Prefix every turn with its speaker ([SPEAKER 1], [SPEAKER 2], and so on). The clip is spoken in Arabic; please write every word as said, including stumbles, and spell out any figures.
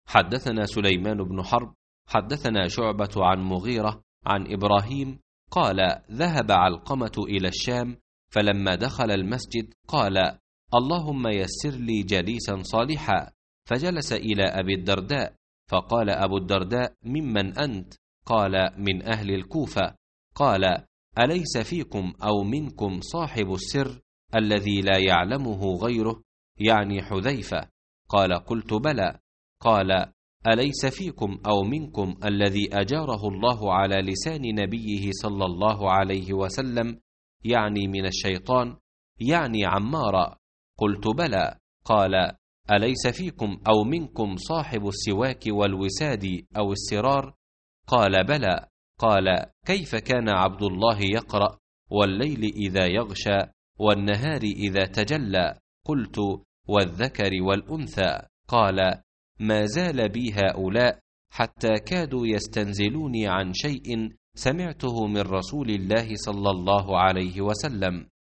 [SPEAKER 1] حدثنا سليمان بن حرب حدثنا شعبة عن مغيرة عن إبراهيم قال: ذهب علقمة إلى الشام، فلما دخل المسجد قال: اللهم يسر لي جليسا صالحا، فجلس إلى أبي الدرداء، فقال أبو الدرداء: ممن أنت؟ قال: من أهل الكوفة. قال: أليس فيكم أو منكم صاحب السر الذي لا يعلمه غيره، يعني حذيفة؟ قال: قلت: بلى. قال: أليس فيكم أو منكم الذي أجاره الله على لسان نبيه صلى الله عليه وسلم، يعني من الشيطان، يعني عمارا؟ قلت: بلى. قال: أليس فيكم أو منكم صاحب السواك والوساد أو السرار؟ قال: بلى. قال: كيف كان عبد الله يقرأ: والليل إذا يغشى والنهار إذا تجلى؟ قلت: والذكر والأنثى. قال: ما زال بي هؤلاء حتى كادوا يستنزلوني عن شيء سمعته من رسول الله صلى الله عليه وسلم.